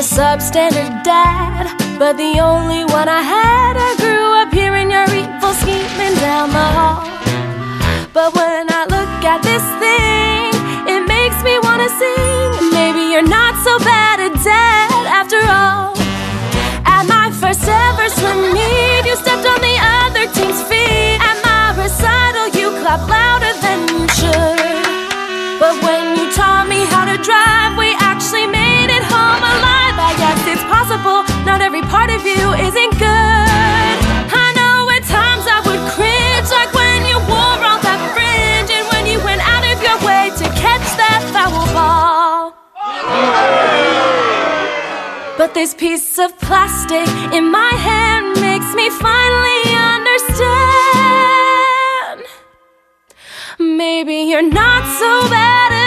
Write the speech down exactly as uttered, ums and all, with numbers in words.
a substandard dad, but the only one I had. I grew up hearing your evil scheming down the hall. But when I look at this thing, it makes me wanna sing. Maybe you're not so bad at dad after all. At my first ever swim meet, you stepped on the other team's feet. At my recital, you clapped louder than you should. But when you taught me how to drive, we actually made it home alive. I guess it's possible, not every part of you isn't good. I know at times I would cringe, like when you wore all that fringe, and when you went out of your way to catch that foul ball. But this piece of plastic in my hand makes me finally understand. Maybe you're not so bad at